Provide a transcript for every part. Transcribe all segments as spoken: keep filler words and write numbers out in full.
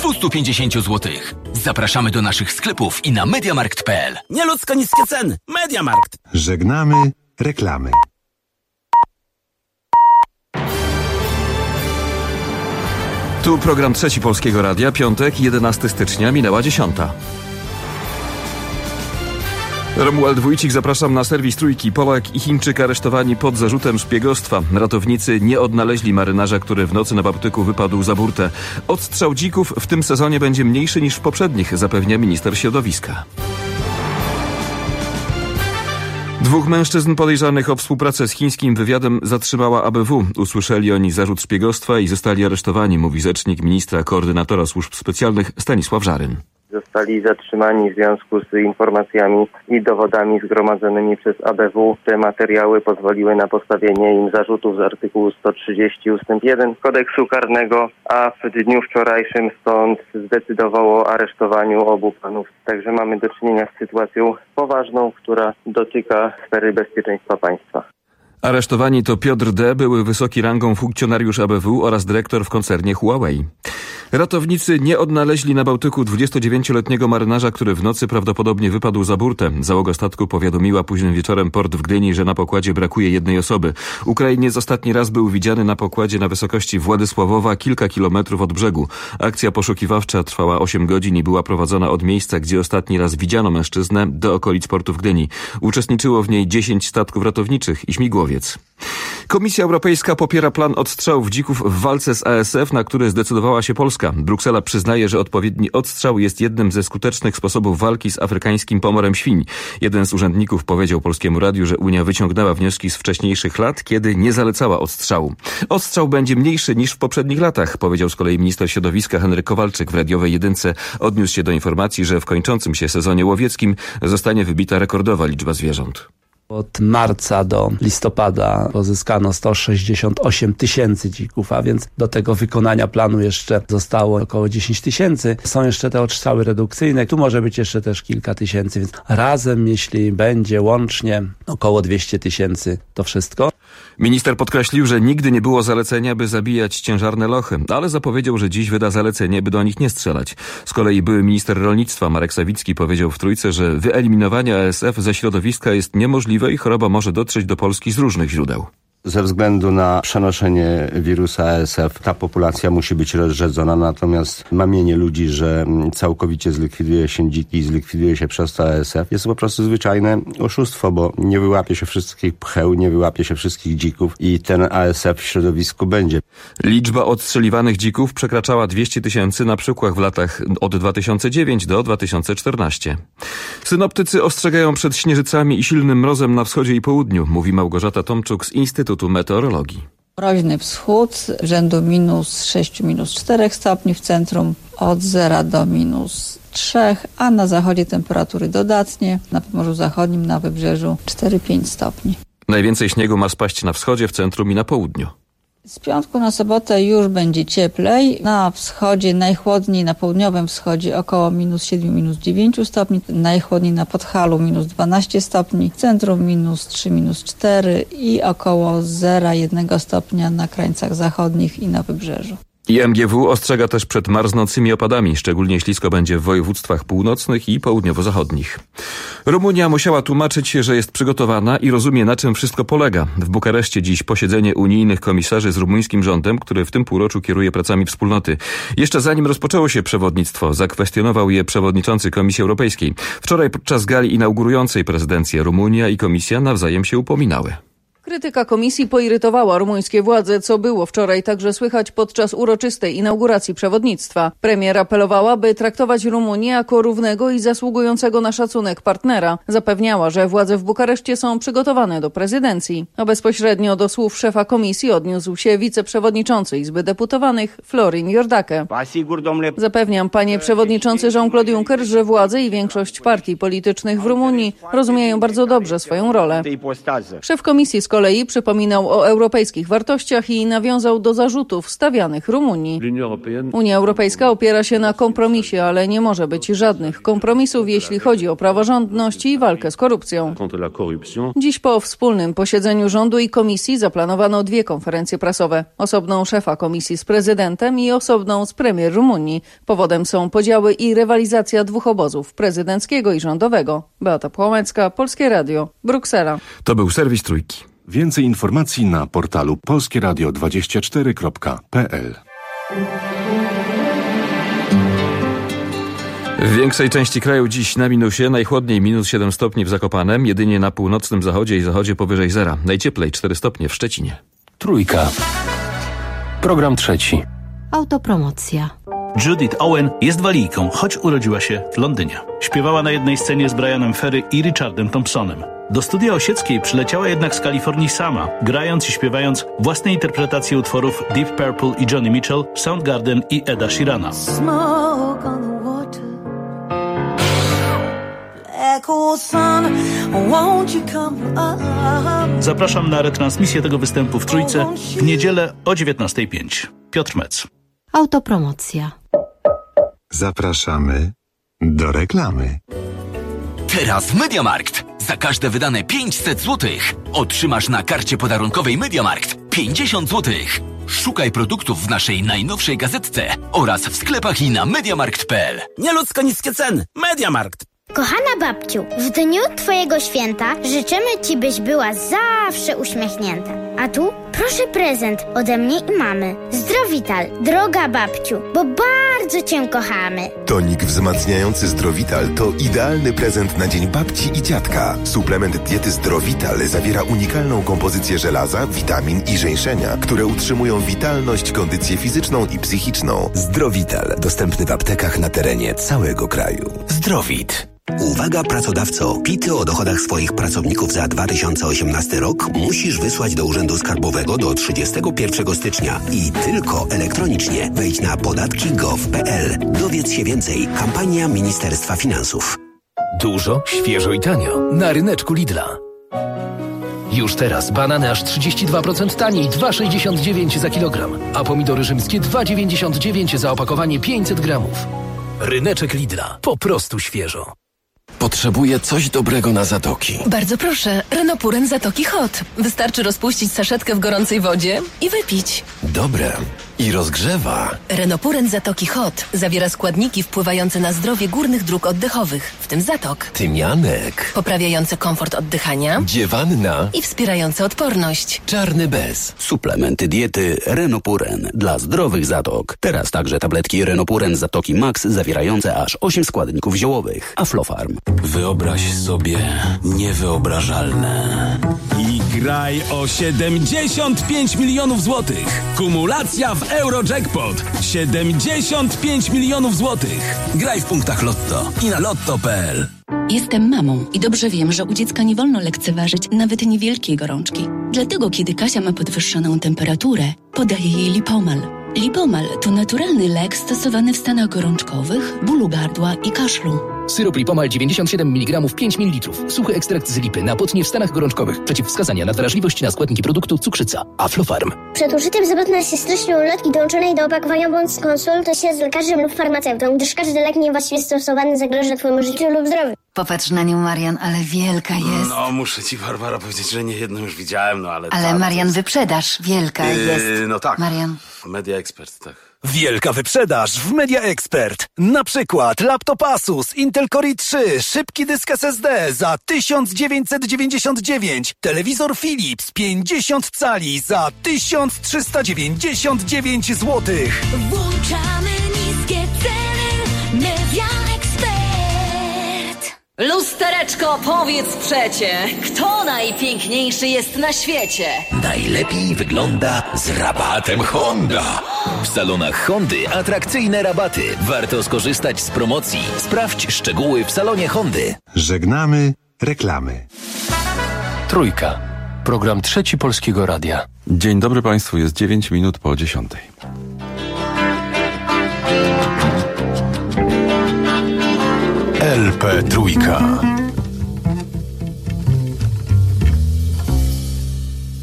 dwieście pięćdziesiąt złotych. Zapraszamy do naszych sklepów i na mediamarkt kropka p l. Nieludzko niskie ceny. Mediamarkt. Żegnamy reklamy. Tu program Trzeci Polskiego Radia, piątek, jedenastego stycznia, minęła dziesiąta. Romuald Wójcik, zapraszam na serwis Trójki. Polak i Chińczyk aresztowani pod zarzutem szpiegostwa. Ratownicy nie odnaleźli marynarza, który w nocy na Bałtyku wypadł za burtę. Odstrzał dzików w tym sezonie będzie mniejszy niż w poprzednich, zapewnia minister środowiska. Dwóch mężczyzn podejrzanych o współpracę z chińskim wywiadem zatrzymała A B W. Usłyszeli oni zarzut szpiegostwa i zostali aresztowani, mówi rzecznik ministra koordynatora służb specjalnych Stanisław Żaryn. Zostali zatrzymani w związku z informacjami i dowodami zgromadzonymi przez A B W. Te materiały pozwoliły na postawienie im zarzutów z artykułu sto trzydzieści ustęp jeden kodeksu karnego, a w dniu wczorajszym sąd zdecydował o aresztowaniu obu panów. Także mamy do czynienia z sytuacją poważną, która dotyka sfery bezpieczeństwa państwa. Aresztowani to Piotr D., były wysoki rangą funkcjonariusz A B W oraz dyrektor w koncernie Huawei. Ratownicy nie odnaleźli na Bałtyku dwudziestodziewięcioletniego marynarza, który w nocy prawdopodobnie wypadł za burtę. Załoga statku powiadomiła późnym wieczorem port w Gdyni, że na pokładzie brakuje jednej osoby. Ukrainiec ostatni raz był widziany na pokładzie na wysokości Władysławowa, kilka kilometrów od brzegu. Akcja poszukiwawcza trwała osiem godzin i była prowadzona od miejsca, gdzie ostatni raz widziano mężczyznę, do okolic portu w Gdyni. Uczestniczyło w niej dziesięć statków ratowniczych i śmigłowiec. Komisja Europejska popiera plan odstrzałów dzików w walce z A S F, na który zdecydowała się Polska. Bruksela przyznaje, że odpowiedni odstrzał jest jednym ze skutecznych sposobów walki z afrykańskim pomorem świń. Jeden z urzędników powiedział Polskiemu Radiu, że Unia wyciągnęła wnioski z wcześniejszych lat, kiedy nie zalecała odstrzału. Odstrzał będzie mniejszy niż w poprzednich latach, powiedział z kolei minister środowiska Henryk Kowalczyk w radiowej jedynce. Odniósł się do informacji, że w kończącym się sezonie łowieckim zostanie wybita rekordowa liczba zwierząt. Od marca do listopada pozyskano sto sześćdziesiąt osiem tysięcy dzików, a więc do tego wykonania planu jeszcze zostało około dziesięć tysięcy. Są jeszcze te odstrzały redukcyjne, tu może być jeszcze też kilka tysięcy, więc razem, jeśli będzie łącznie około dwieście tysięcy, to wszystko. Minister podkreślił, że nigdy nie było zalecenia, by zabijać ciężarne lochy, ale zapowiedział, że dziś wyda zalecenie, by do nich nie strzelać. Z kolei były minister rolnictwa Marek Sawicki powiedział w Trójce, że wyeliminowanie A S F ze środowiska jest niemożliwe i choroba może dotrzeć do Polski z różnych źródeł. Ze względu na przenoszenie wirusa A S F ta populacja musi być rozrzedzona, natomiast mamienie ludzi, że całkowicie zlikwiduje się dziki i zlikwiduje się przez to A S F jest po prostu zwyczajne oszustwo, bo nie wyłapie się wszystkich pcheł, nie wyłapie się wszystkich dzików i ten A S F w środowisku będzie. Liczba odstrzeliwanych dzików przekraczała dwieście tysięcy na przykład w latach od dwa tysiące dziewiątego do dwa tysiące czternastego. Synoptycy ostrzegają przed śnieżycami i silnym mrozem na wschodzie i południu, mówi Małgorzata Tomczuk z Instytutu Meteorologii. Mroźny wschód rzędu minus sześć, minus cztery stopni w centrum, od zera do minus trzy, a na zachodzie temperatury dodatnie, na Pomorzu Zachodnim, na Wybrzeżu cztery pięć stopni. Najwięcej śniegu ma spaść na wschodzie, w centrum i na południu. Z piątku na sobotę już będzie cieplej. Na wschodzie najchłodniej, na południowym wschodzie około minus siedem, minus dziewięć stopni. Najchłodniej na Podhalu minus dwanaście stopni. W centrum minus trzy, minus cztery i około zera jeden stopnia na krańcach zachodnich i na Wybrzeżu. I M G W ostrzega też przed marznącymi opadami. Szczególnie ślisko będzie w województwach północnych i południowo-zachodnich. Rumunia musiała tłumaczyć się, że jest przygotowana i rozumie, na czym wszystko polega. W Bukareszcie dziś posiedzenie unijnych komisarzy z rumuńskim rządem, który w tym półroczu kieruje pracami wspólnoty. Jeszcze zanim rozpoczęło się przewodnictwo, zakwestionował je przewodniczący Komisji Europejskiej. Wczoraj podczas gali inaugurującej prezydencję Rumunia i Komisja nawzajem się upominały. Krytyka komisji poirytowała rumuńskie władze, co było wczoraj także słychać podczas uroczystej inauguracji przewodnictwa. Premier apelowała, by traktować Rumunię jako równego i zasługującego na szacunek partnera. Zapewniała, że władze w Bukareszcie są przygotowane do prezydencji. A bezpośrednio do słów szefa komisji odniósł się wiceprzewodniczący Izby Deputowanych Florin Iordache. Zapewniam, panie przewodniczący Jean-Claude Juncker, że władze i większość partii politycznych w Rumunii rozumieją bardzo dobrze swoją rolę. Szef komisji z kolei kolei przypominał o europejskich wartościach i nawiązał do zarzutów stawianych Rumunii. Unia Europejska opiera się na kompromisie, ale nie może być żadnych kompromisów, jeśli chodzi o praworządność i walkę z korupcją. Dziś po wspólnym posiedzeniu rządu i komisji zaplanowano dwie konferencje prasowe. Osobną szefa komisji z prezydentem i osobną z premier Rumunii. Powodem są podziały i rywalizacja dwóch obozów, prezydenckiego i rządowego. Beata Płomecka, Polskie Radio, Bruksela. To był serwis Trójki. Więcej informacji na portalu polskie radio dwadzieścia cztery kropka p l. W większej części kraju dziś na minusie, najchłodniej minus siedem stopni w Zakopanem, jedynie na północnym zachodzie i zachodzie powyżej zera. Najcieplej cztery stopnie w Szczecinie. Trójka. Program trzeci. Autopromocja. Judith Owen jest walijką, choć urodziła się w Londynie. Śpiewała na jednej scenie z Brianem Ferry i Richardem Thompsonem. Do studia Osieckiej przyleciała jednak z Kalifornii sama, grając i śpiewając własne interpretacje utworów Deep Purple i Johnny Mitchell, Soundgarden i Eda Sheerana. Zapraszam na retransmisję tego występu w Trójce w niedzielę o dziewiętnasta pięć. Piotr Mec. Autopromocja. Zapraszamy do reklamy. Teraz w Mediamarkt. Za każde wydane pięćset złotych otrzymasz na karcie podarunkowej Mediamarkt pięćdziesiąt złotych. Szukaj produktów w naszej najnowszej gazetce oraz w sklepach i na mediamarkt kropka p l. Nieludzko niskie ceny. Mediamarkt. Kochana babciu, w dniu Twojego święta życzymy Ci, byś była zawsze uśmiechnięta. A tu proszę prezent ode mnie i mamy. Zdrowital, droga babciu, bo bardzo Cię kochamy. Tonik wzmacniający Zdrowital to idealny prezent na dzień babci i dziadka. Suplement diety Zdrowital zawiera unikalną kompozycję żelaza, witamin i żeńszenia, które utrzymują witalność, kondycję fizyczną i psychiczną. Zdrowital, dostępny w aptekach na terenie całego kraju. Zdrowit. Uwaga pracodawco, pity o dochodach swoich pracowników za dwa tysiące osiemnasty rok musisz wysłać do Urzędu Skarbowego do trzydziestego pierwszego stycznia i tylko elektronicznie. Wejdź na podatki kropka gov kropka p l. Dowiedz się więcej. Kampania Ministerstwa Finansów. Dużo, świeżo i tanio. Na ryneczku Lidla. Już teraz banany aż trzydzieści dwa procent taniej, dwa sześćdziesiąt dziewięć za kilogram. A pomidory rzymskie dwa dziewięćdziesiąt dziewięć za opakowanie pięćset gramów. Ryneczek Lidla. Po prostu świeżo. Potrzebuję coś dobrego na zatoki. Bardzo proszę, Renopuren Zatoki Hot. Wystarczy rozpuścić saszetkę w gorącej wodzie i wypić. Dobre. I rozgrzewa. Renopuren Zatoki Hot zawiera składniki wpływające na zdrowie górnych dróg oddechowych, w tym zatok. Tymianek. Poprawiające komfort oddychania. Dziewanna. I wspierające odporność. Czarny bez. Suplementy diety Renopuren dla zdrowych zatok. Teraz także tabletki Renopuren Zatoki Max zawierające aż osiem składników ziołowych. Aflofarm. Wyobraź sobie niewyobrażalne. I graj o siedemdziesiąt pięć milionów złotych. Kumulacja w Eurojackpot. siedemdziesiąt pięć milionów złotych. Graj w punktach Lotto i na lotto kropka p l. Jestem mamą i dobrze wiem, że u dziecka nie wolno lekceważyć nawet niewielkiej gorączki. Dlatego, kiedy Kasia ma podwyższoną temperaturę, podaję jej Lipomal. Lipomal to naturalny lek stosowany w stanach gorączkowych, bólu gardła i kaszlu. Syrop Lipomal dziewięćdziesiąt siedem miligramów pięć mililitrów. Suchy ekstrakt z lipy na potnie w stanach gorączkowych. Przeciwwskazania na wrażliwość na składniki produktu cukrzyca. Aflofarm. Przed użyciem zapewne się stycznej ulotki dołączonej do opakowania bądź skonsultuj się z lekarzem lub farmaceutą, gdyż każdy lek niewłaściwie stosowany zagraża Twojemu życiu lub zdrowiu. Popatrz na nią, Marian, ale wielka jest. No, muszę Ci, Barbara, powiedzieć, że nie jedną już widziałem, no ale... Ale Marian, jest... wyprzedaż, wielka yy, jest. No tak. Marian. Media Expert, tak. Wielka wyprzedaż w Media Expert. Na przykład laptop Asus Intel Core i trzy, szybki dysk S S D za tysiąc dziewięćset dziewięćdziesiąt dziewięć, telewizor Philips pięćdziesiąt cali za tysiąc trzysta dziewięćdziesiąt dziewięć złotych. Włączamy niskie ceny. Media Expert. Lustereczko, powiedz przecie, kto najpiękniejszy jest na świecie? Najlepiej wygląda z rabatem Honda. W salonach Hondy atrakcyjne rabaty. Warto skorzystać z promocji. Sprawdź szczegóły w salonie Hondy. Żegnamy reklamy. Trójka. Program Trzeci Polskiego Radia. Dzień dobry Państwu, jest dziewięć minut po dziesiątej. L P Trójka.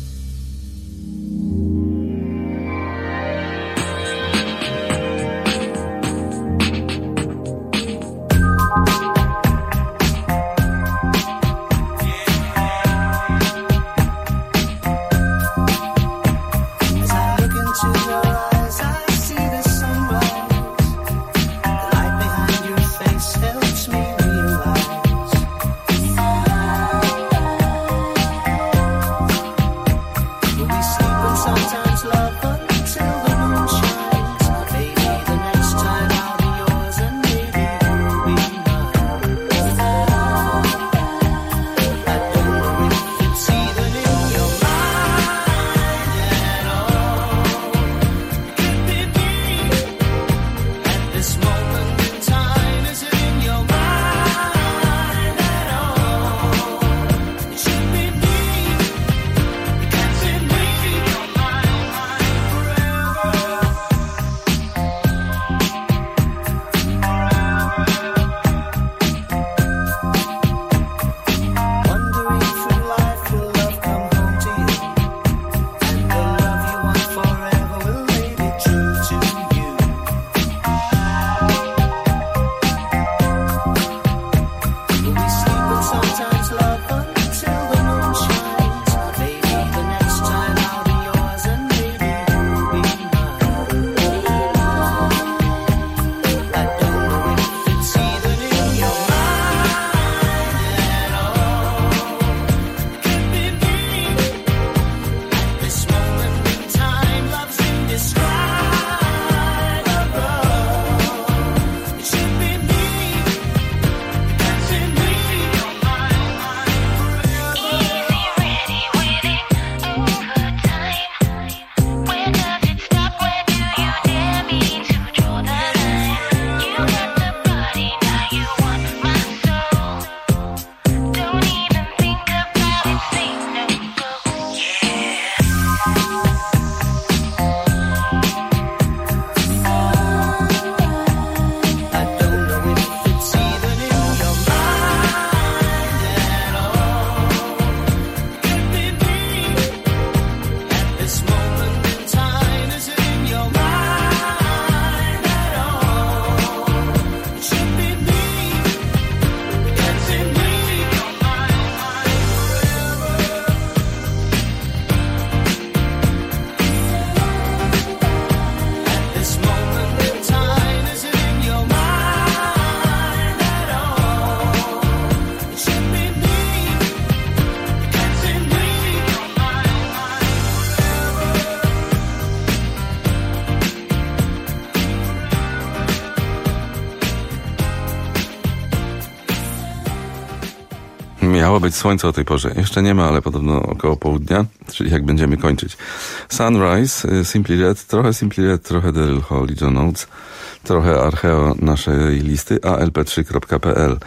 Miało być słońce o tej porze. Jeszcze nie ma, ale podobno około południa, czyli jak będziemy kończyć. Sunrise, Simply Red, trochę Simply Red, trochę Daryl Hall i John Oates, trochę Archeo naszej listy, a l p trzy kropka p l.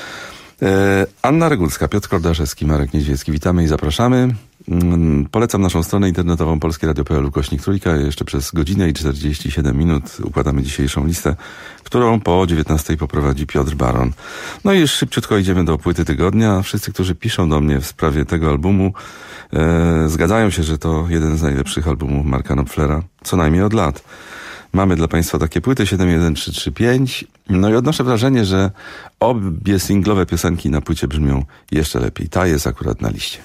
E, Anna Regulska, Piotr Kordarzewski, Marek Niedźwiecki. Witamy i zapraszamy. Mm, polecam naszą stronę internetową polskie radio kropka p l ukośnik trójka. Jeszcze przez godzinę i czterdzieści siedem minut układamy dzisiejszą listę, którą po dziewiętnastej poprowadzi Piotr Baron. No i już szybciutko idziemy do płyty tygodnia. Wszyscy, którzy piszą do mnie w sprawie tego albumu, e, zgadzają się, że to jeden z najlepszych albumów Marka Knopflera, co najmniej od lat. Mamy dla Państwa takie płyty siedem jeden trzy trzy pięć. No i odnoszę wrażenie, że obie singlowe piosenki na płycie brzmią jeszcze lepiej. Ta jest akurat na liście.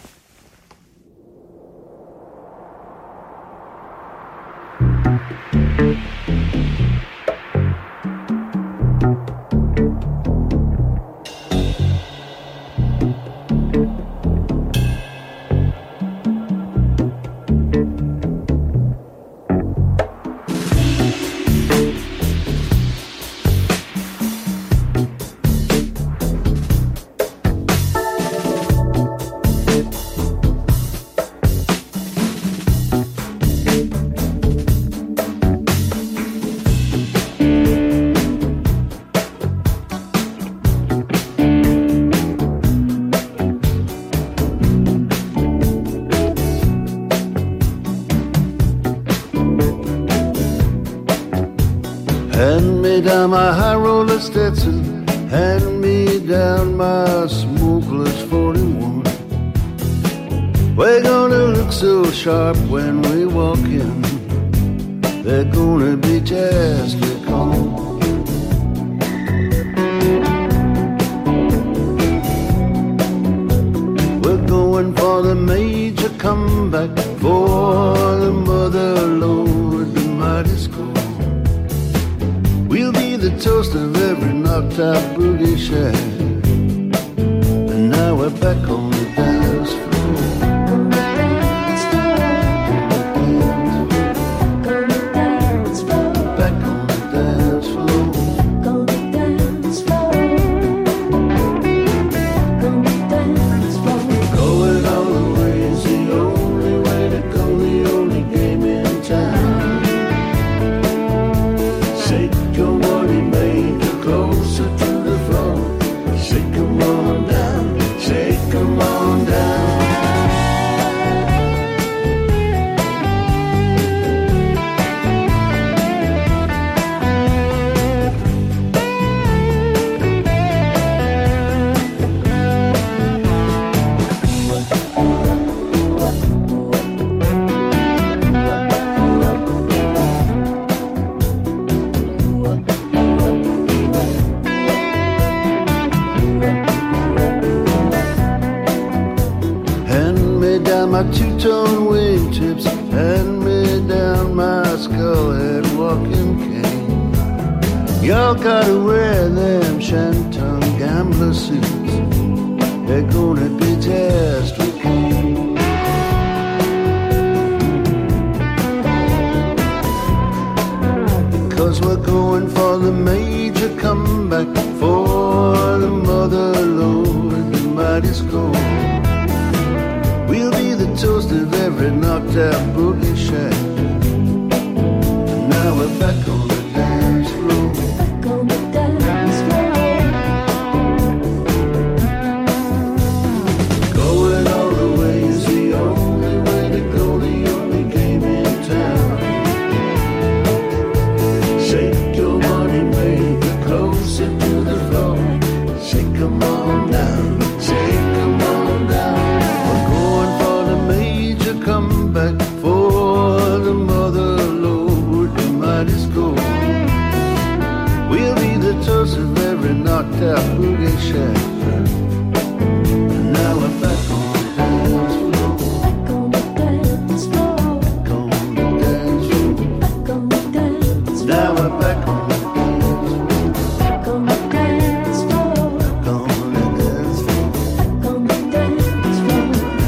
Hand me down my high roller Stetson, hand me down my smokeless forty-one. We're gonna look so sharp when we walk in, they're gonna be just recalled. We're going for the major comeback, for the mother lord, the mighty school. We'll be the toast of every knocked out boogie shack, and now we're back on the dance floor. Back on the dance floor. Going all the way is the only way to go, the only game in town. Say your money, man. my two-tone wingtips, hand me down my skull-head walking cane. Y'all gotta wear them shantung gambler suits, they're gonna be tasked with pain. Cause we're going for the major comeback, for the mother lode, the mighty score. We'll be the toast of every knocked out boogie shack. Now we're back on the dance floor. Back on the dance floor. Going all the way is the only way to go, the only game in town. Shake your money maker closer to the floor. Shake 'em on down, shake 'em on down. Come back for the mother lode, the mighty score. We'll be the toast of every knocked out boogie shack. And now we're back on the dance floor. Back on the dance floor. Back on the dance floor. Back on the dance floor. Now we're back on the dance floor. Back on the dance floor. Back on the dance floor. Back on the dance floor.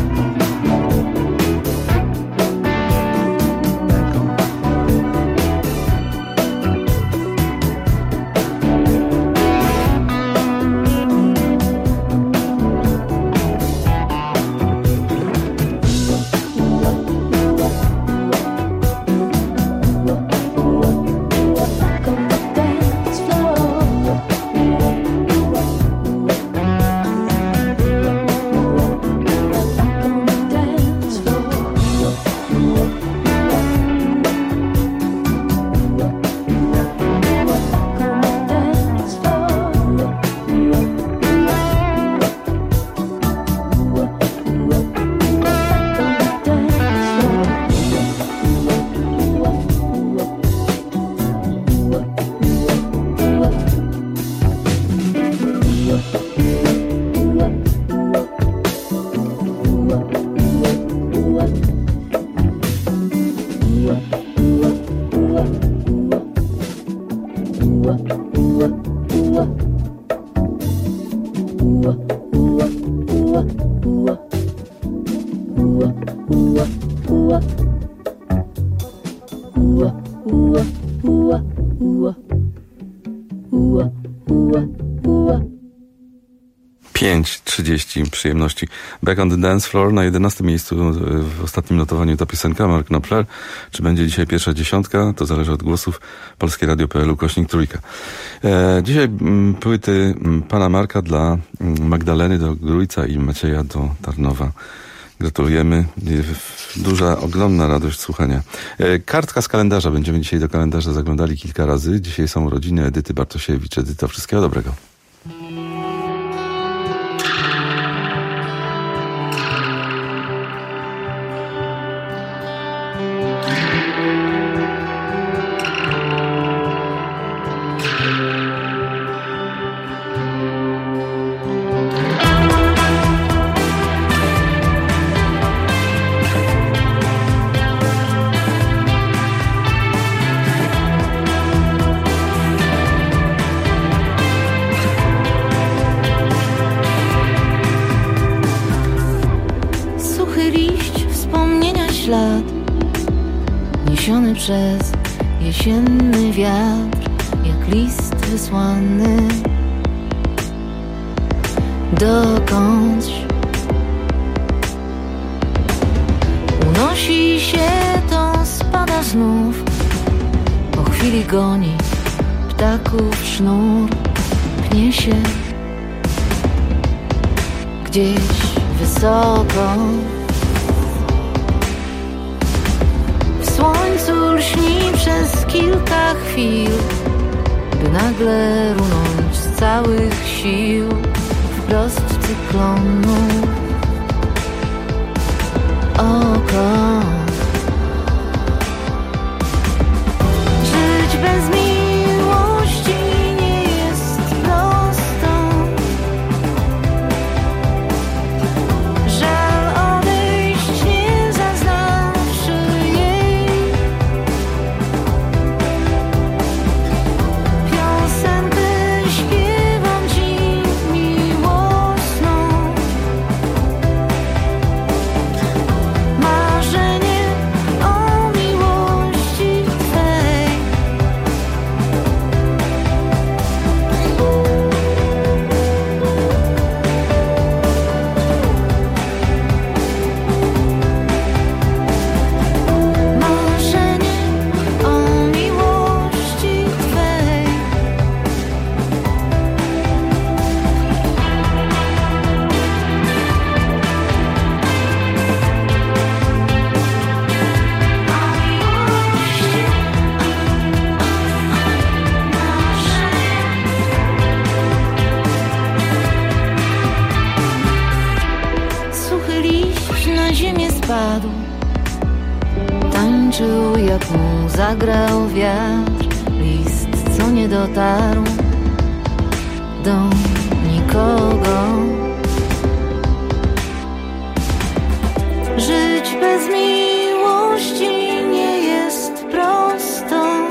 pięć trzydzieści przyjemności. Back on the Dance Floor na jedenastym miejscu w ostatnim notowaniu ta piosenka Mark Knopfler. Czy będzie dzisiaj pierwsza dziesiątka? To zależy od głosów. Polskie Radio kropka p l ukośnik trójka. E, dzisiaj m, płyty m, pana Marka dla m, Magdaleny do Grójca i Macieja do Tarnowa. Gratulujemy. Duża, ogromna radość słuchania. E, kartka z kalendarza. Będziemy dzisiaj do kalendarza zaglądali kilka razy. Dzisiaj są urodziny Edyty Bartosiewicz. Edyto, wszystkiego dobrego. Niesiony przez jesienny wiatr, jak list wysłany dokądś. Unosi się, to spada znów, po chwili goni ptaków sznur, pnie się gdzieś wysoko. W słońcu lśni przez kilka chwil, by nagle runąć z całych sił wprost cyklonu. Oko. Żyć bez miłości nie jest prosto. Żal odejść nie spadł, tańczył jak mu zagrał wiatr. List, co nie dotarł do nikogo. Żyć bez miłości nie jest prosto.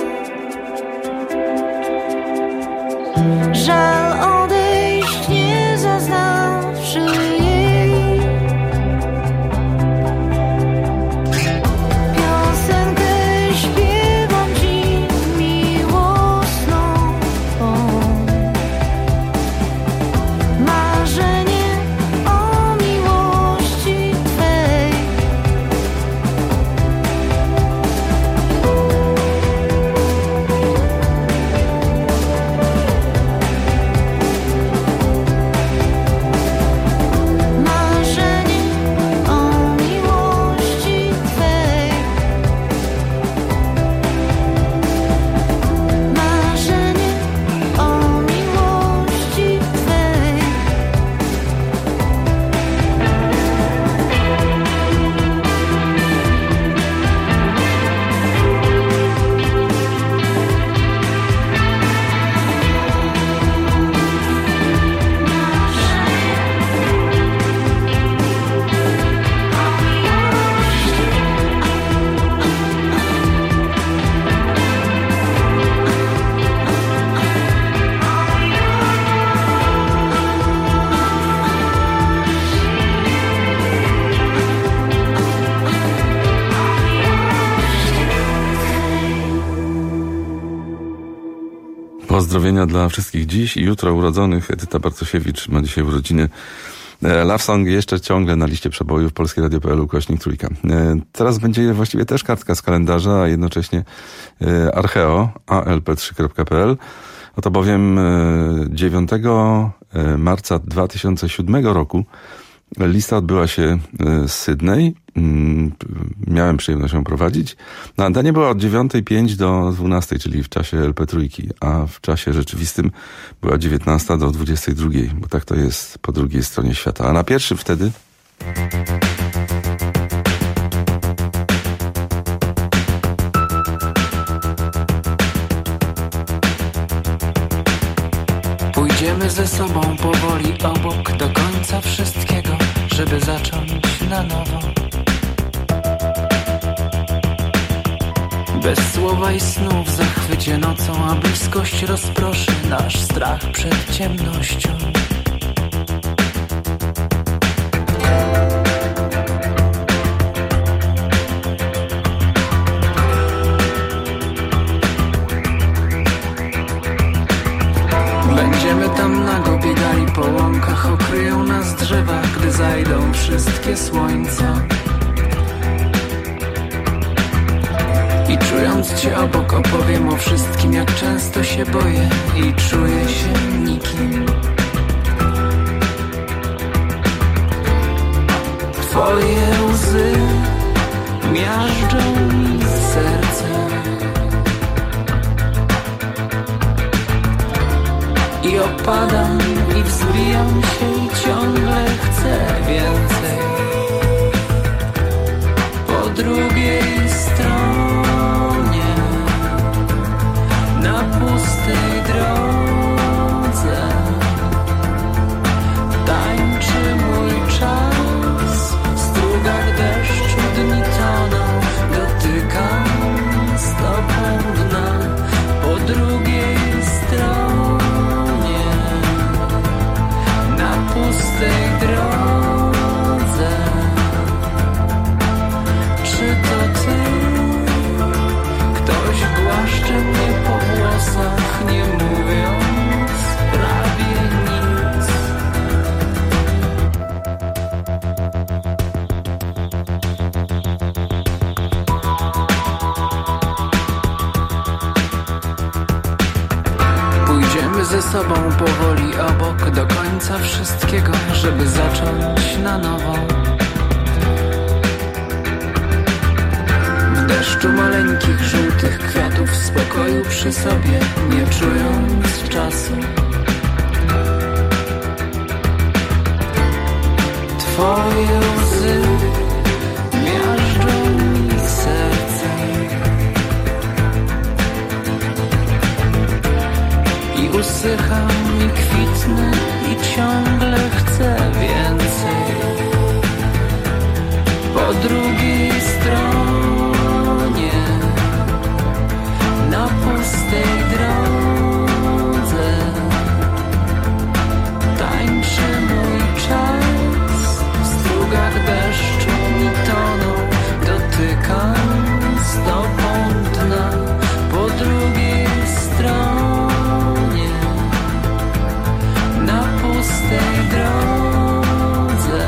Żal odejść, nie zaznawszy jej. Piosenkę śpiewam ci miłosną. Marzenie o miłości twej. Pozdrowienia dla wszystkich dziś i jutro urodzonych. Edyta Bartosiewicz ma dzisiaj urodziny. Love Song jeszcze ciągle na liście przebojów polskie radio kropka p l ukośnik trójka. Teraz będzie właściwie też kartka z kalendarza, a jednocześnie Archeo, a l p trzy kropka p l. Oto bowiem dziewiątego marca dwa tysiące siódmego roku lista odbyła się z Sydney. Miałem przyjemność ją prowadzić. Na antenie była od dziewiątej pięć do dwunastej, czyli w czasie el pe trzy, a w czasie rzeczywistym była dziewiętnasta do dwudziestej drugiej, bo tak to jest po drugiej stronie świata. A na pierwszym wtedy... Pójdziemy ze sobą powoli obok do końca wszystkiego, żeby zacząć na nowo. Bez słowa i snu w zachwycie nocą, a bliskość rozproszy nasz strach przed ciemnością. Będziemy tam nago biegali po łąkach, okryją nas drzewa, gdy zajdą wszystkie słońca. I czując cię obok opowiem o wszystkim, jak często się boję i czuję się nikim. Twoje łzy miażdżą mi serce i opadam i wzbijam się i ciągle chcę więcej. Po drugiej stronie, na pustej drodze, tańczy mój czas. W strugach deszczu dni toną, dotykam stopą dna. Po drugiej stronie, na pustej drodze. Czy to ty? Ktoś głaszcze mnie po włosach, nie mówiąc prawie nic. Pójdziemy ze sobą powoli obok do końca wszystkiego, żeby zacząć na nowo. W deszczu maleńkich, żółtych kwiatów, w spokoju przy sobie, nie czując czasu. Twoje łzy wzdycham i kwitnę i ciągle chcę więcej. Po drugiej stronie, na pustej drodze, tańczy mój czas. W strugach deszczu mi toną, dotykam stopą dna. Po drugiej stronie, na pustej drodze,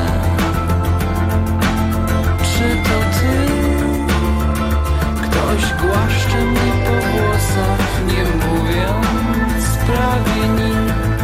czy to ty? Ktoś głaszcze mnie po włosach, nie mówiąc prawie nic.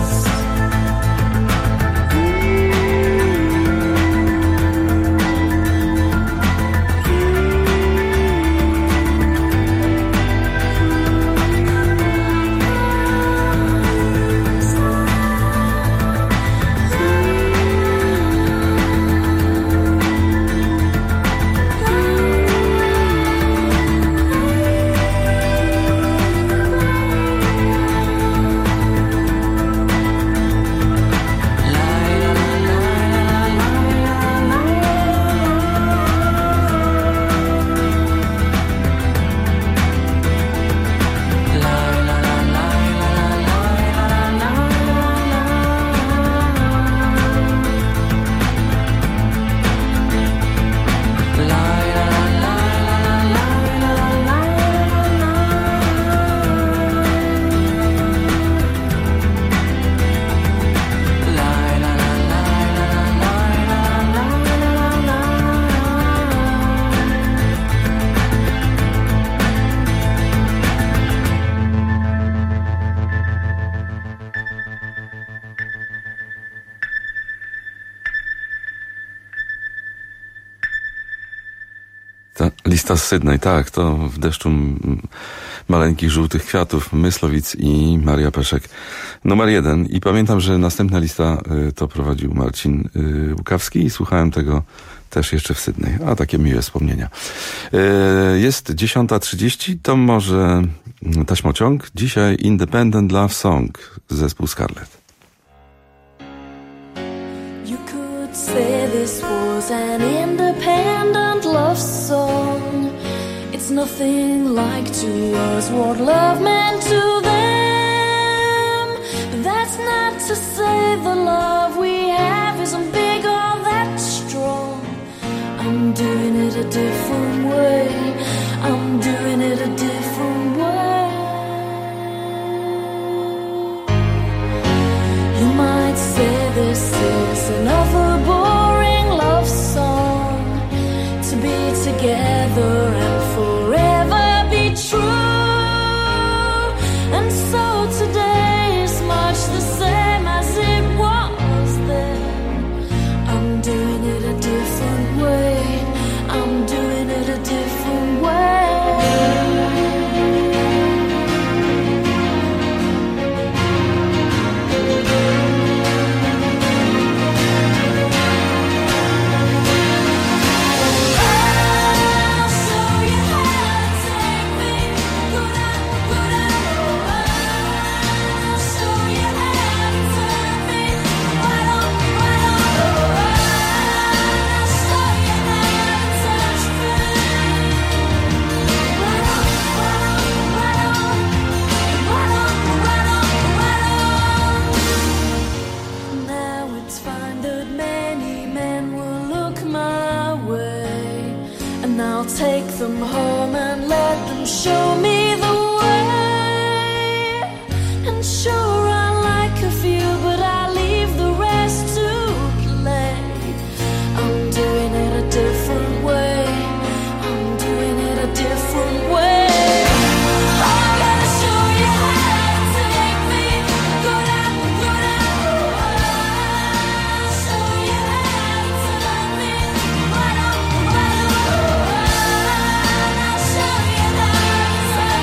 Lista z Sydney, tak, to w deszczu maleńkich żółtych kwiatów, Myslowic i Maria Peszek. Numer jeden. I pamiętam, że następna lista y, to prowadził Marcin y, Łukawski i słuchałem tego też jeszcze w Sydney. A takie miłe wspomnienia. Y, jest dziesiąta trzydzieści, to może taśmociąg. Dzisiaj Independent Love Song, zespół Scarlet. You could say this was an independent love song. It's nothing like to us what love meant to them. But that's not to say the love we have isn't big or that strong. I'm doing it a different way. I'm doing it a different way. You might say this is another boring love song, to be together and forever be true. And so today is much the same as it was then. I'm doing it a different way. I'm doing it a different way. Take them home and let them show me the way. And sure I like a few, but I leave the rest to play. I'm doing it a different way. I'm doing it a different way. I'm gonna show you how to take me. Go down, go down. I'll show you how to turn me right on, right on. I'll show you how to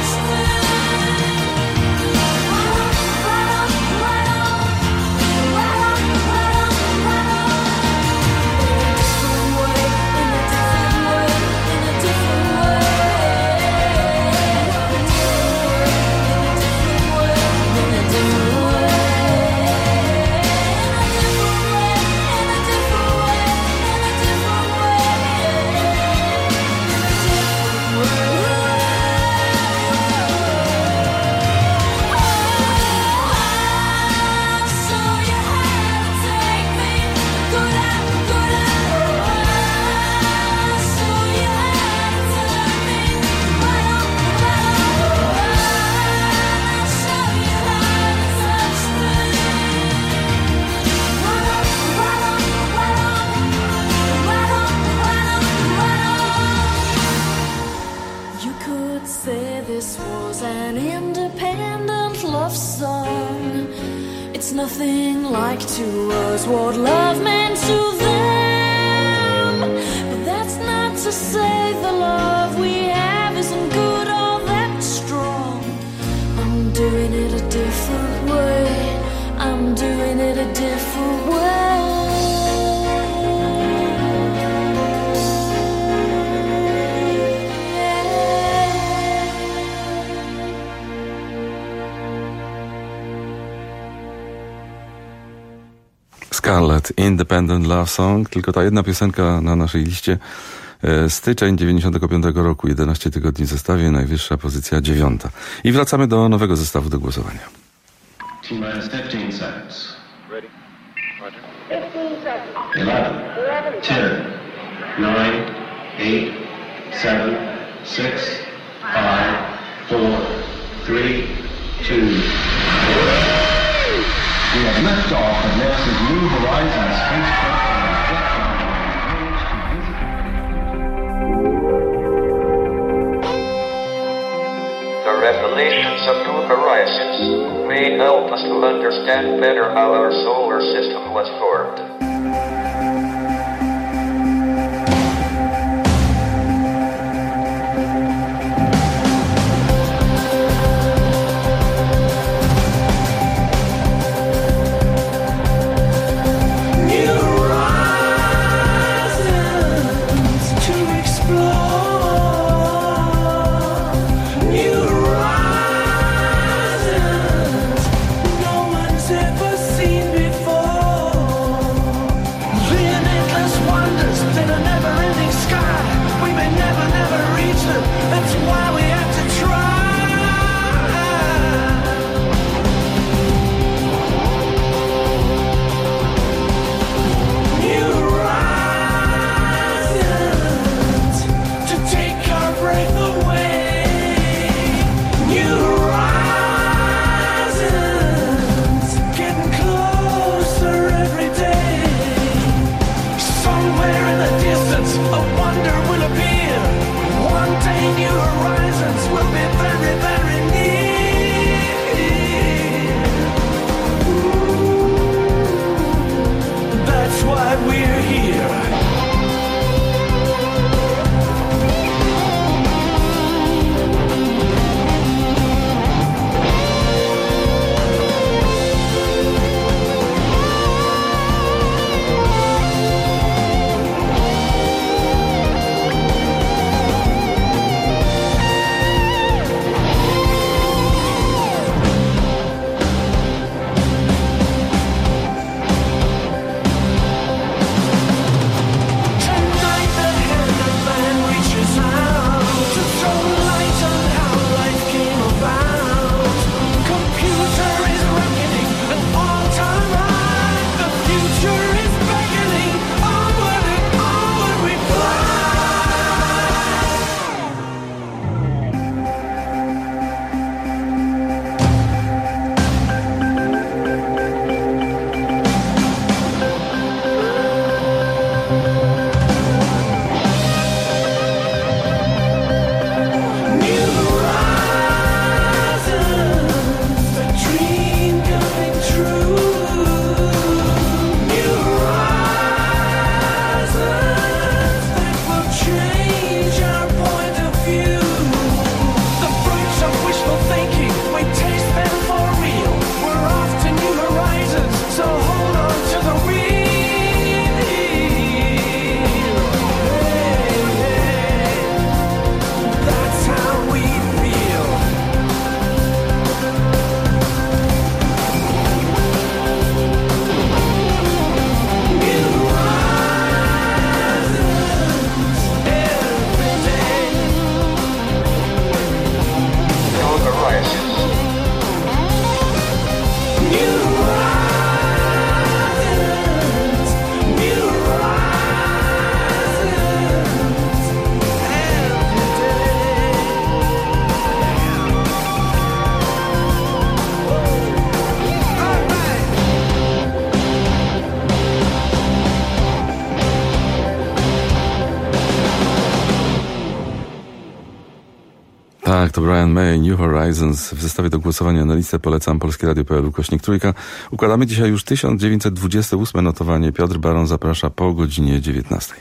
nothing like to us what love meant to them. But that's not to say the love we have isn't good or that strong. I'm doing it a different way. I'm doing it a different way. Scarlet, Independent Love Song, tylko ta jedna piosenka na naszej liście. Styczeń dziewięćdziesiątego piątego roku, jedenaście tygodni w zestawie, najwyższa pozycja dziewiąta. I wracamy do nowego zestawu do głosowania. T-minus fifteen seconds. Ready? Roger. fifteen seconds. eleven. ten. nine. eight. seven. six. five. four. three. two. We have liftoff of NASA's New Horizons spacecraft. The revelations of New Horizons may help us to understand better how our solar system was formed. Ever seen before. Tak, to Brian May, New Horizons. W zestawie do głosowania na listę polecam Polskie Radio kropka p l ukośnik trójka. Układamy dzisiaj już tysiąc dziewięćset dwudzieste ósme notowanie. Piotr Baron zaprasza po godzinie dziewiętnastej.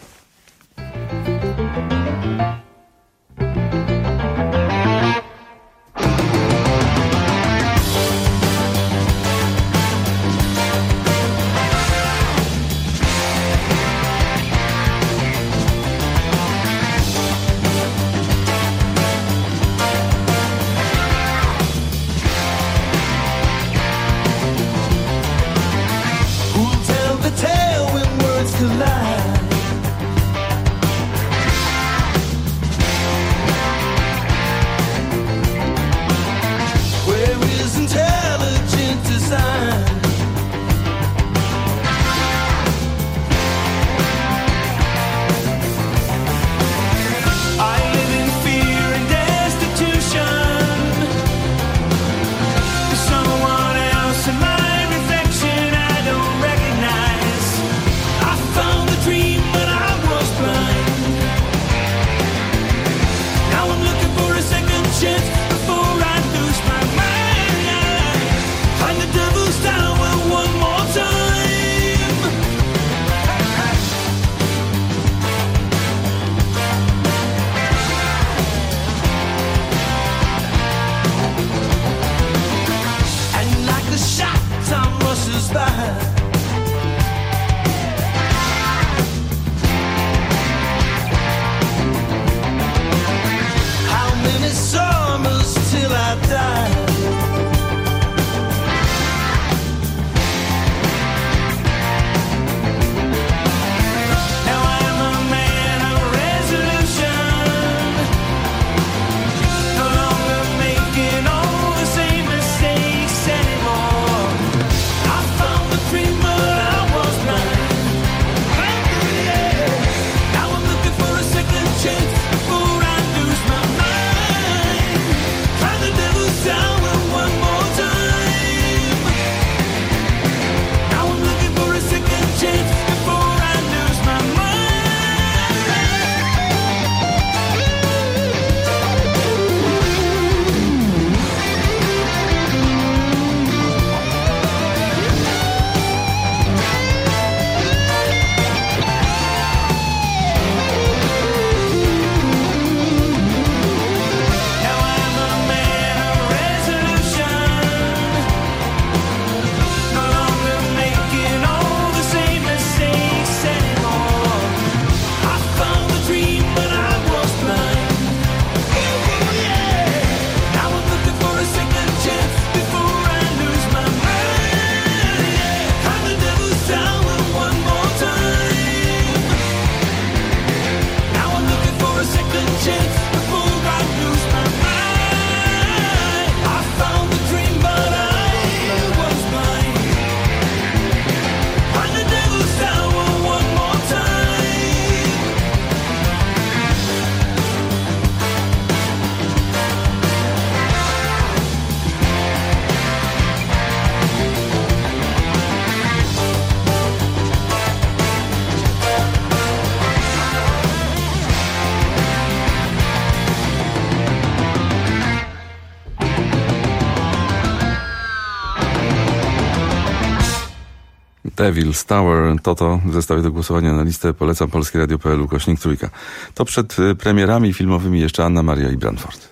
Devil's Tower, to to w zestawie do głosowania na listę polecam Polskie Radio kropka p l ukośnik trójka. To przed premierami filmowymi jeszcze Anna Maria i Branford.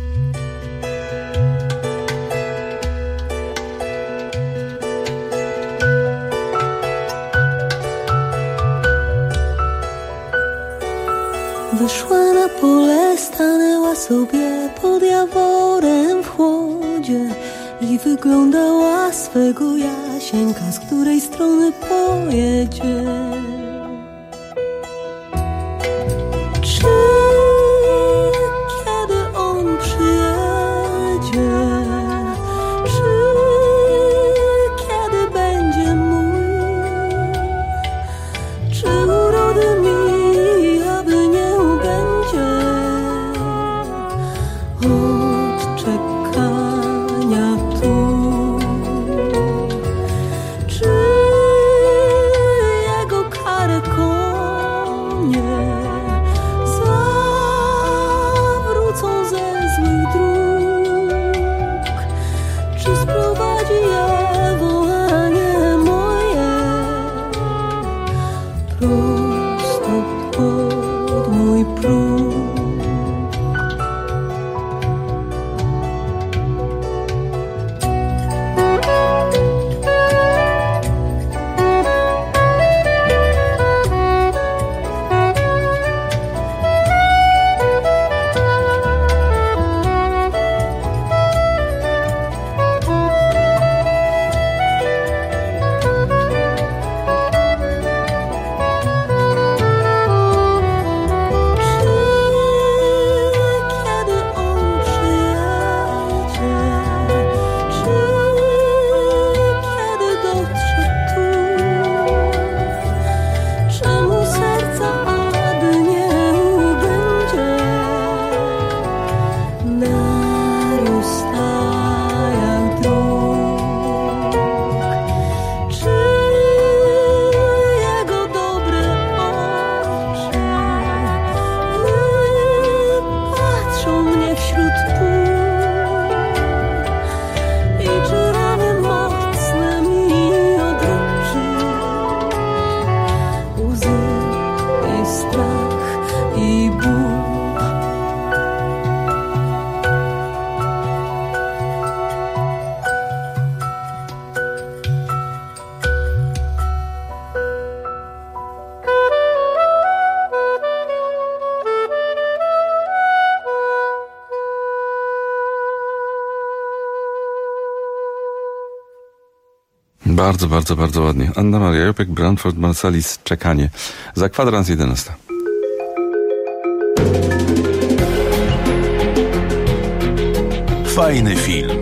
Wyszła na pole, stanęła sobie pod jaworem w chłodzie i wyglądała swego Jasieńka, z której strony pojedzie. Czy kiedy on przyjedzie, czy kiedy będzie mój, czy urody mi, aby nie ubędzie od czekania tu. Czy jego karę Bardzo, bardzo, bardzo ładnie. Anna Maria Jopek, Branford Marsalis, Czekanie. Za kwadrans jedenasta. Fajny film.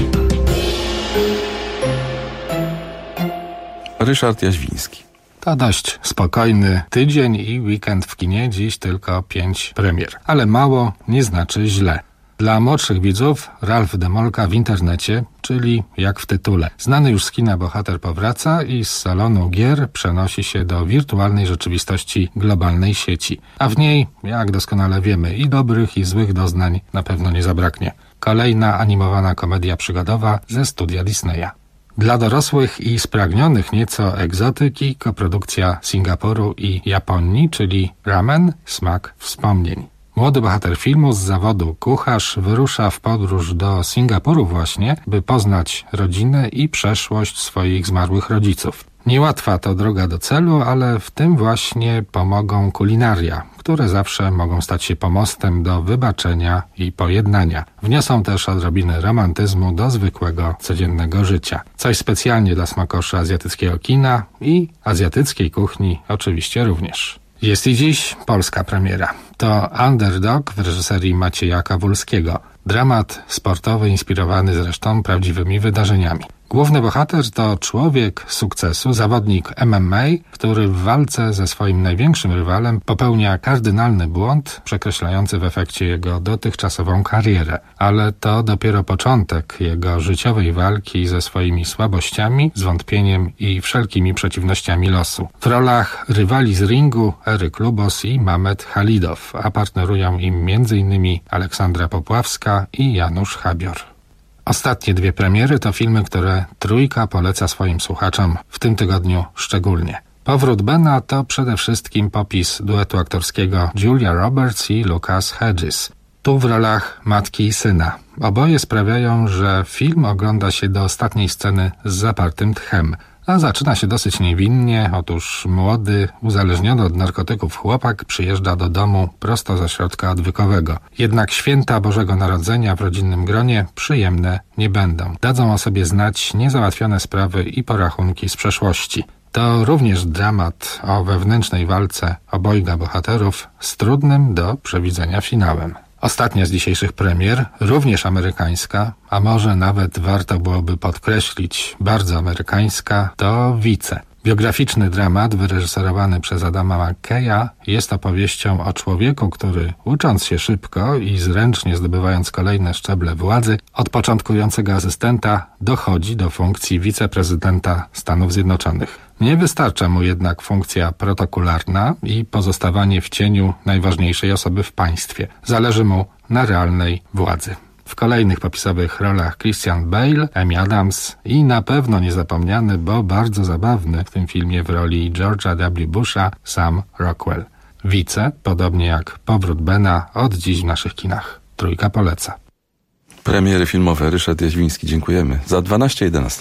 Ryszard Jaźwiński. To dość spokojny tydzień i weekend w kinie, dziś tylko pięć premier. Ale mało nie znaczy źle. Dla młodszych widzów Ralph Demolka w internecie, czyli jak w tytule. Znany już z kina bohater powraca i z salonu gier przenosi się do wirtualnej rzeczywistości globalnej sieci. A w niej, jak doskonale wiemy, i dobrych i złych doznań na pewno nie zabraknie. Kolejna animowana komedia przygodowa ze studia Disneya. Dla dorosłych i spragnionych nieco egzotyki koprodukcja Singapuru i Japonii, czyli Ramen – Smak Wspomnień. Młody bohater filmu z zawodu kucharz wyrusza w podróż do Singapuru właśnie, by poznać rodzinę i przeszłość swoich zmarłych rodziców. Niełatwa to droga do celu, ale w tym właśnie pomogą kulinaria, które zawsze mogą stać się pomostem do wybaczenia i pojednania. Wniosą też odrobinę romantyzmu do zwykłego, codziennego życia. Coś specjalnie dla smakoszy azjatyckiego kina i azjatyckiej kuchni oczywiście również. Jest i dziś polska premiera. To Underdog w reżyserii Macieja Kawulskiego. Dramat sportowy inspirowany zresztą prawdziwymi wydarzeniami. Główny bohater to człowiek sukcesu, zawodnik M M A, który w walce ze swoim największym rywalem popełnia kardynalny błąd, przekreślający w efekcie jego dotychczasową karierę. Ale to dopiero początek jego życiowej walki ze swoimi słabościami, zwątpieniem i wszelkimi przeciwnościami losu. W rolach rywali z ringu Eryk Lubos i Mamet Halidow, a partnerują im między innymi Aleksandra Popławska i Janusz Habior. Ostatnie dwie premiery to filmy, które Trójka poleca swoim słuchaczom w tym tygodniu szczególnie. Powrót Bena to przede wszystkim popis duetu aktorskiego Julia Roberts i Lucas Hedges. Tu w rolach matki i syna. Oboje sprawiają, że film ogląda się do ostatniej sceny z zapartym tchem. A zaczyna się dosyć niewinnie. Otóż młody, uzależniony od narkotyków chłopak przyjeżdża do domu prosto ze środka odwykowego. Jednak święta Bożego Narodzenia w rodzinnym gronie przyjemne nie będą. Dadzą o sobie znać niezałatwione sprawy i porachunki z przeszłości. To również dramat o wewnętrznej walce obojga bohaterów z trudnym do przewidzenia finałem. Ostatnia z dzisiejszych premier, również amerykańska, a może nawet warto byłoby podkreślić bardzo amerykańska, to Vice. Biograficzny dramat wyreżyserowany przez Adama McKeya jest opowieścią o człowieku, który ucząc się szybko i zręcznie zdobywając kolejne szczeble władzy, od początkującego asystenta dochodzi do funkcji wiceprezydenta Stanów Zjednoczonych. Nie wystarcza mu jednak funkcja protokolarna i pozostawanie w cieniu najważniejszej osoby w państwie. Zależy mu na realnej władzy. W kolejnych popisowych rolach Christian Bale, Amy Adams i na pewno niezapomniany, bo bardzo zabawny w tym filmie w roli George'a W. Busha Sam Rockwell. Vice, podobnie jak Powrót Bena, od dziś w naszych kinach. Trójka poleca. Premiery filmowe. Ryszard Jaźwiński, dziękujemy. Za dwanaście jedenaście.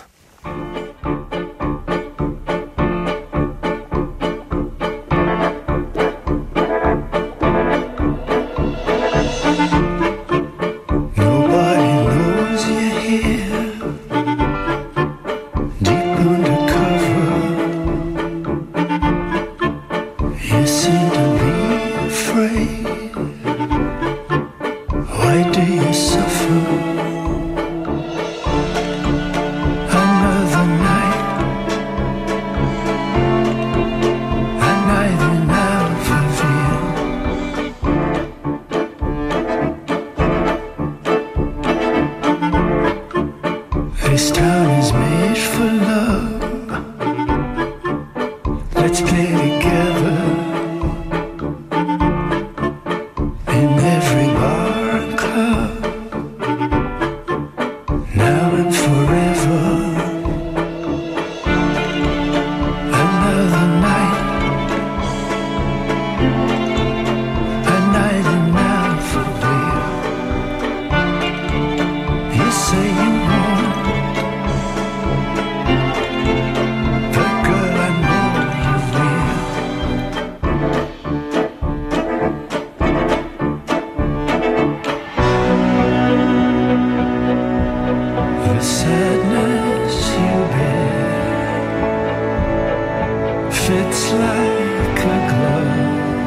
fits like a glove.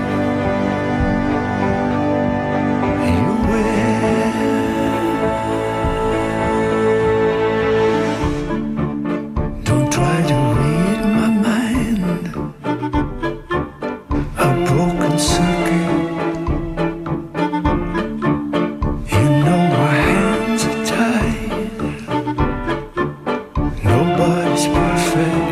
You wear. Don't try to read my mind. A broken circuit. You know my hands are tied. Nobody's perfect.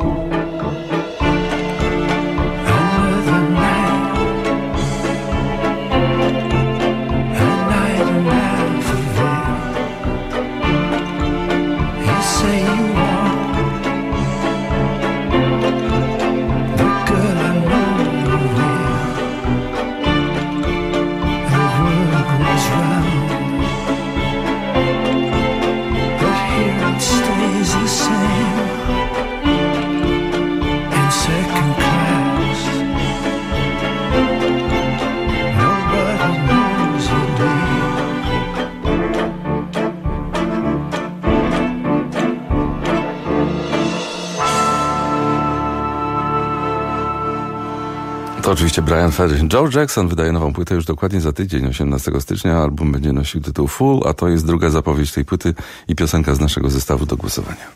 To oczywiście Brian Ferry. Joe Jackson wydaje nową płytę już dokładnie za tydzień, osiemnastego stycznia. Album będzie nosił tytuł Full, a to jest druga zapowiedź tej płyty i piosenka z naszego zestawu do głosowania.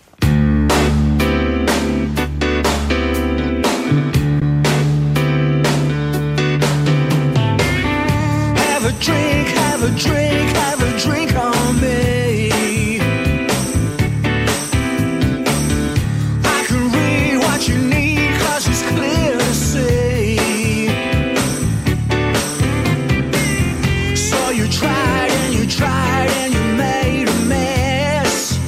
Have a drink, have a drink, have a drink on me. I can read what you need, 'cause it's clear to see. So you tried and you tried and you made a mess.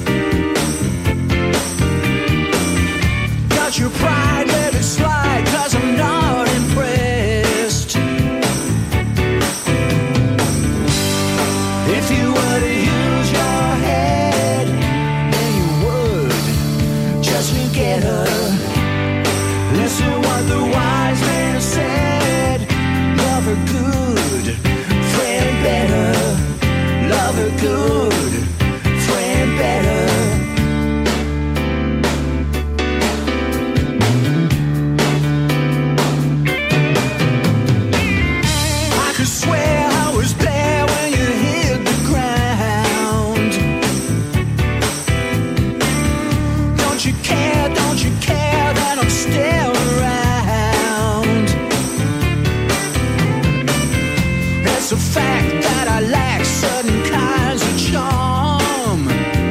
Got your pride, let it slide, 'cause I'm not impressed. If you were to use your head, then you would just forget her. Listen what the wise man said. Love her good, friend better. Love her good, friend better. I could swear I was there when you hit the ground. Don't you care, don't you care that I'm still around? It's a fact that I lack certain kinds of charm.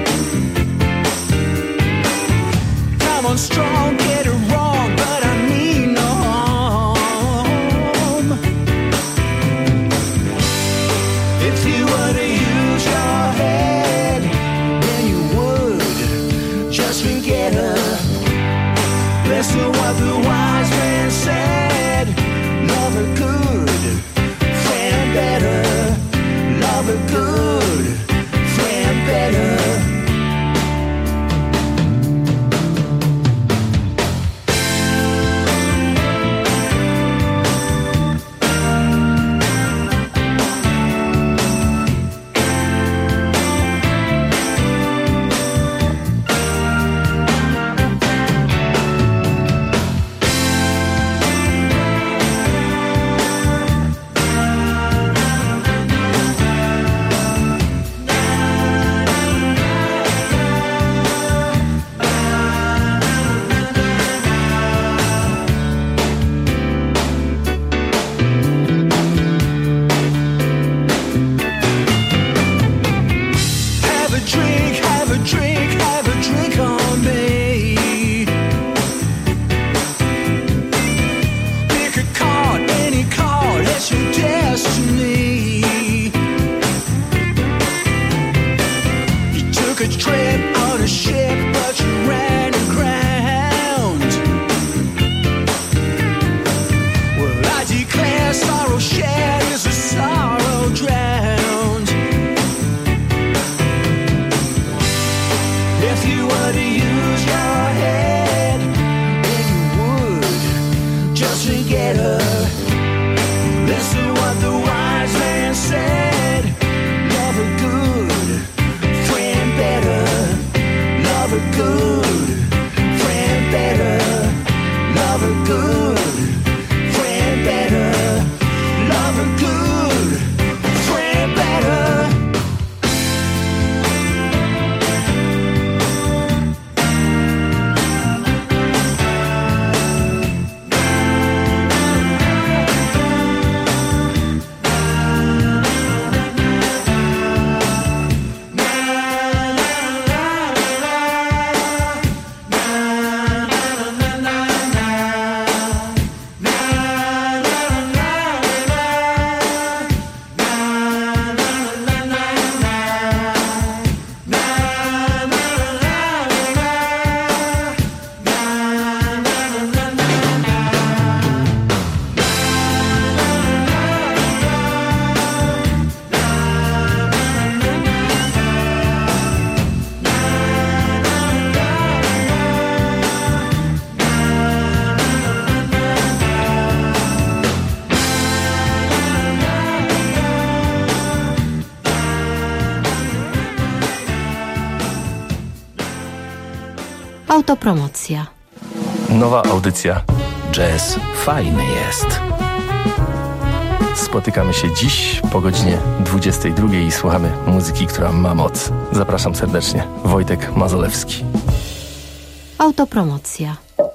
Come on strong, get it wrong, but I mean no harm. If you were to use your head, then you would just forget her. Listen what the wise man said. Love her good, friend better. Love her good, friend better. Autopromocja. Nowa audycja. Jazz fajny jest. Spotykamy się dziś po godzinie dwudziestej drugiej i słuchamy muzyki, która ma moc. Zapraszam serdecznie. Wojtek Mazolewski. Autopromocja.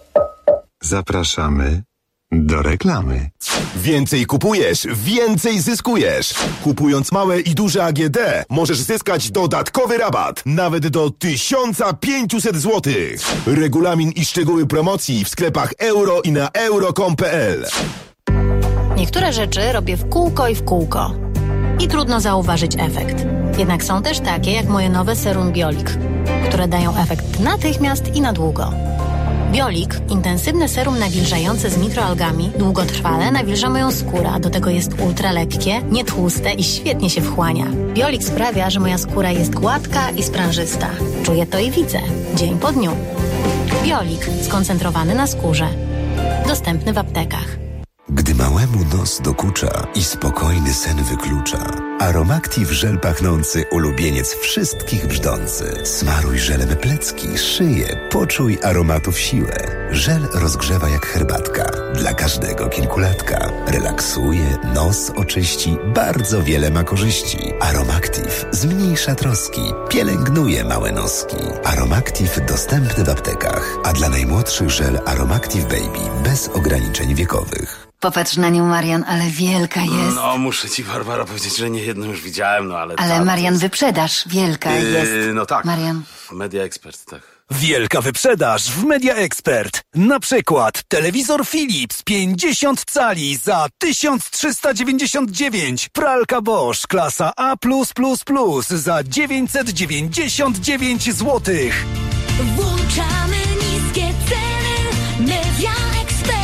Zapraszamy do reklamy. Więcej kupujesz, więcej zyskujesz. Kupując małe i duże A G D możesz zyskać dodatkowy rabat nawet do tysiąc pięćset złotych. Regulamin i szczegóły promocji w sklepach euro i na euro kropka com kropka p l. Niektóre rzeczy robię w kółko i w kółko. I trudno zauważyć efekt. Jednak są też takie jak moje nowe serum Biolik, które dają efekt natychmiast i na długo. Biolik, intensywne serum nawilżające z mikroalgami, długotrwale nawilża moją skórę, a do tego jest ultra lekkie, nietłuste i świetnie się wchłania. Biolik sprawia, że moja skóra jest gładka i sprężysta. Czuję to i widzę, dzień po dniu. Biolik, skoncentrowany na skórze. Dostępny w aptekach. Gdy małemu nos dokucza i spokojny sen wyklucza, Aromactive żel pachnący ulubieniec wszystkich brzdący. Smaruj żelem plecki, szyję, poczuj aromatów siłę. Żel rozgrzewa jak herbatka, dla każdego kilkulatka. Relaksuje, nos oczyści, bardzo wiele ma korzyści. Aromactive zmniejsza troski, pielęgnuje małe noski. Aromactive dostępny w aptekach, a dla najmłodszych żel Aromactive Baby bez ograniczeń wiekowych. Popatrz na nią, Marian, ale wielka jest. No, muszę ci, Barbara, powiedzieć, że nie jedną już widziałem, no ale... Ale tam, Marian, jest... wyprzedaż, wielka yy, jest. No tak. Marian. Media Expert, tak. Wielka wyprzedaż w Media Expert. Na przykład telewizor Philips pięćdziesiąt cali za tysiąc trzysta dziewięćdziesiąt dziewięć. Pralka Bosch klasa A plus plus plus za dziewięćset dziewięćdziesiąt dziewięć złotych. Włączamy niskie ceny. Media Expert.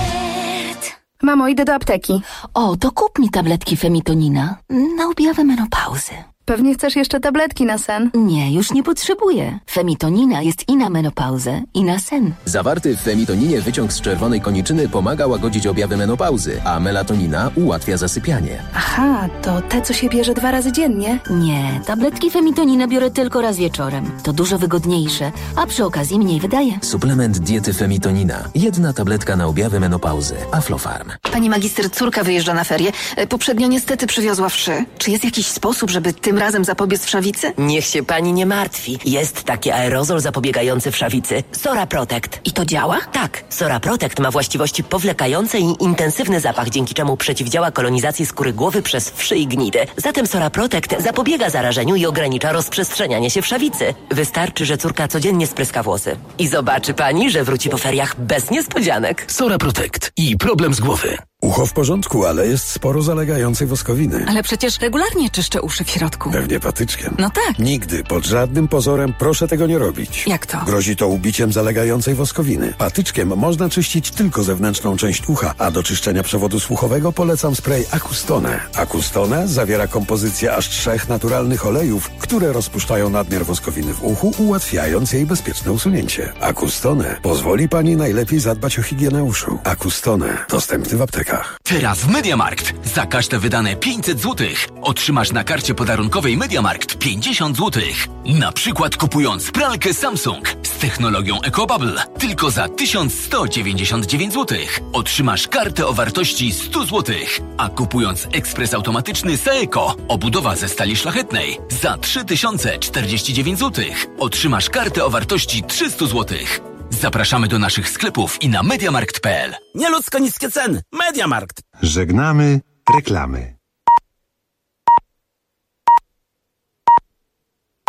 Mamo, idę do apteki. O, to kup mi tabletki Femitonina na objawę menopauzy. Pewnie chcesz jeszcze tabletki na sen? Nie, już nie potrzebuję. Femitonina jest i na menopauzę, i na sen. Zawarty w femitoninie wyciąg z czerwonej koniczyny pomaga łagodzić objawy menopauzy, a melatonina ułatwia zasypianie. Aha, to te, co się bierze dwa razy dziennie? Nie, tabletki Femitonina biorę tylko raz wieczorem. To dużo wygodniejsze, a przy okazji mniej wydaje. Suplement diety Femitonina. Jedna tabletka na objawy menopauzy. Aflofarm. Pani magister, córka wyjeżdża na ferie. Poprzednio niestety przywiozła wszy. Czy jest jakiś sposób, żeby tym razem zapobiec wszawicy? Niech się pani nie martwi. Jest taki aerozol zapobiegający wszawicy. Sora Protect. I to działa? Tak. Sora Protect ma właściwości powlekające i intensywny zapach, dzięki czemu przeciwdziała kolonizacji skóry głowy przez wszy i gnidy. Zatem Sora Protect zapobiega zarażeniu i ogranicza rozprzestrzenianie się wszawicy. Wystarczy, że córka codziennie spryska włosy. I zobaczy pani, że wróci po feriach bez niespodzianek. Sora Protect i problem z głowy. Ucho w porządku, ale jest sporo zalegającej woskowiny. Ale przecież regularnie czyszczę uszy w środku. Pewnie patyczkiem. No tak. Nigdy, pod żadnym pozorem proszę tego nie robić. Jak to? Grozi to ubiciem zalegającej woskowiny. Patyczkiem można czyścić tylko zewnętrzną część ucha, a do czyszczenia przewodu słuchowego polecam spray Acustone. Acustone zawiera kompozycję aż trzech naturalnych olejów, które rozpuszczają nadmiar woskowiny w uchu, ułatwiając jej bezpieczne usunięcie. Acustone pozwoli pani najlepiej zadbać o higienę uszu. Acustone, dostępny w aptekach. Teraz w MediaMarkt za każde wydane pięćset złotych otrzymasz na karcie podarunkowej MediaMarkt pięćdziesiąt złotych. Na przykład kupując pralkę Samsung z technologią EcoBubble tylko za tysiąc sto dziewięćdziesiąt dziewięć złotych otrzymasz kartę o wartości sto złotych. A kupując ekspres automatyczny Saeco obudowa ze stali szlachetnej za trzy tysiące czterdzieści dziewięć złotych otrzymasz kartę o wartości trzysta złotych. Zapraszamy do naszych sklepów i na mediamarkt kropka p l. Nieludzko niskie ceny. MediaMarkt. Żegnamy reklamy.